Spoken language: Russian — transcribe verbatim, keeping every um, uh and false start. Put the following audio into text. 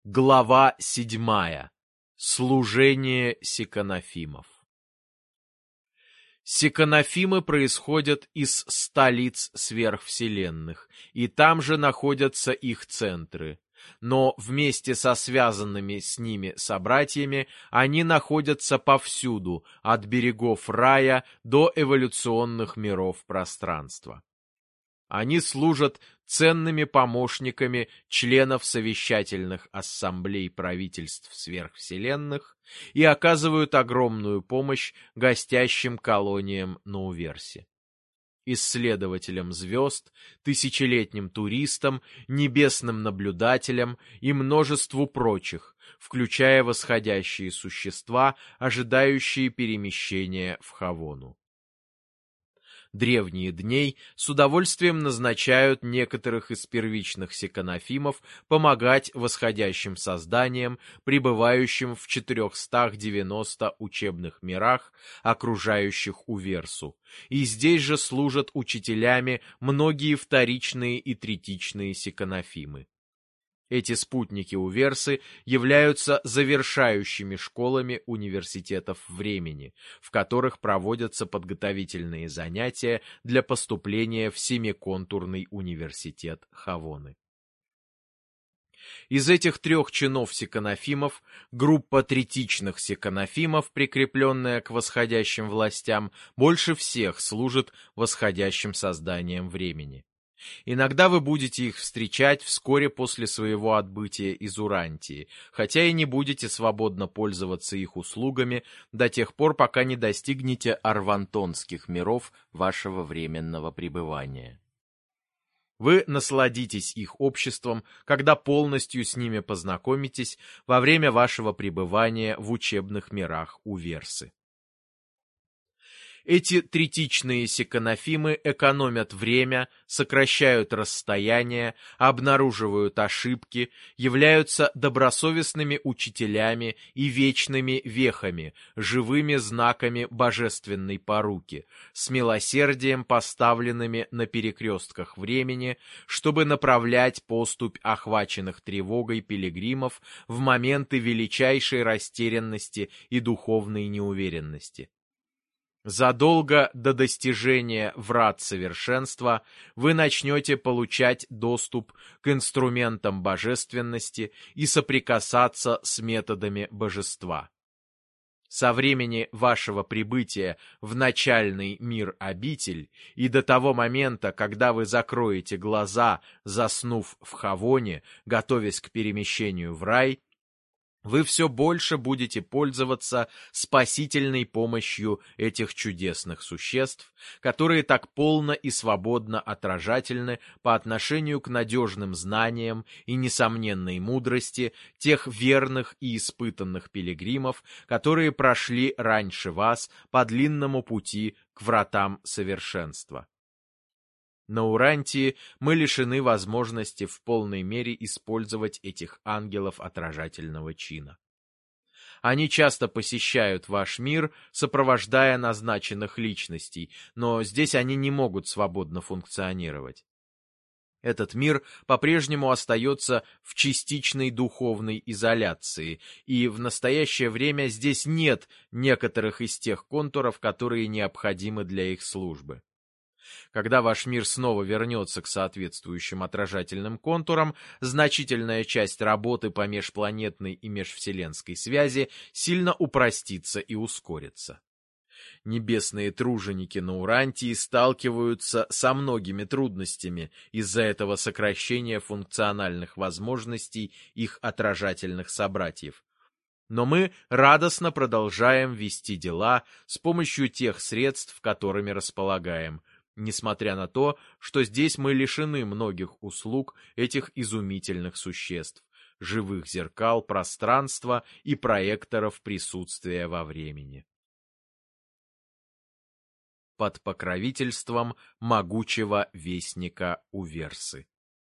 Глава седьмая. Служение секонофимов. Секонофимы происходят из столиц сверхвселенных, и там же находятся их центры. Но вместе со связанными с ними собратьями они находятся повсюду, от берегов рая до эволюционных миров пространства. Они служат ценными помощниками членов совещательных ассамблей правительств сверхвселенных и оказывают огромную помощь гостящим колониям на Уверсе. Исследователям звезд, тысячелетним туристам, небесным наблюдателям и множеству прочих, включая восходящие существа, ожидающие перемещения в Хавону. Древние дней с удовольствием назначают некоторых из первичных секонофимов помогать восходящим созданиям, пребывающим в четырехстах девяноста учебных мирах, окружающих Уверсу, и здесь же служат учителями многие вторичные и третичные секонофимы. Эти спутники Уверсы являются завершающими школами университетов времени, в которых проводятся подготовительные занятия для поступления в семиконтурный университет Хавоны. Из этих трех чинов секонофимов группа третичных секонофимов, прикрепленная к восходящим властям, больше всех служит восходящим созданиям времени. Иногда вы будете их встречать вскоре после своего отбытия из Урантии, хотя и не будете свободно пользоваться их услугами до тех пор, пока не достигнете арвантонских миров вашего временного пребывания. Вы насладитесь их обществом, когда полностью с ними познакомитесь во время вашего пребывания в учебных мирах Уверсы. Эти третичные секонофимы экономят время, сокращают расстояния, обнаруживают ошибки, являются добросовестными учителями и вечными вехами, живыми знаками божественной поруки, с милосердием поставленными на перекрестках времени, чтобы направлять поступь охваченных тревогой пилигримов в моменты величайшей растерянности и духовной неуверенности. Задолго до достижения врат совершенства вы начнете получать доступ к инструментам божественности и соприкасаться с методами божества. Со времени вашего прибытия в начальный мир-обитель и до того момента, когда вы закроете глаза, заснув в Хавоне, готовясь к перемещению в рай, вы все больше будете пользоваться спасительной помощью этих чудесных существ, которые так полно и свободно отражательны по отношению к надежным знаниям и несомненной мудрости тех верных и испытанных пилигримов, которые прошли раньше вас по длинному пути к вратам совершенства. На Урантии мы лишены возможности в полной мере использовать этих ангелов отражательного чина. Они часто посещают ваш мир, сопровождая назначенных личностей, но здесь они не могут свободно функционировать. Этот мир по-прежнему остается в частичной духовной изоляции, и в настоящее время здесь нет некоторых из тех контуров, которые необходимы для их службы. Когда ваш мир снова вернется к соответствующим отражательным контурам, значительная часть работы по межпланетной и межвселенской связи сильно упростится и ускорится. Небесные труженики на Урантии сталкиваются со многими трудностями из-за этого сокращения функциональных возможностей их отражательных собратьев. Но мы радостно продолжаем вести дела с помощью тех средств, которыми располагаем, несмотря на то, что здесь мы лишены многих услуг этих изумительных существ, живых зеркал пространства и проекторов присутствия во времени. Под покровительством могучего вестника Уверсы.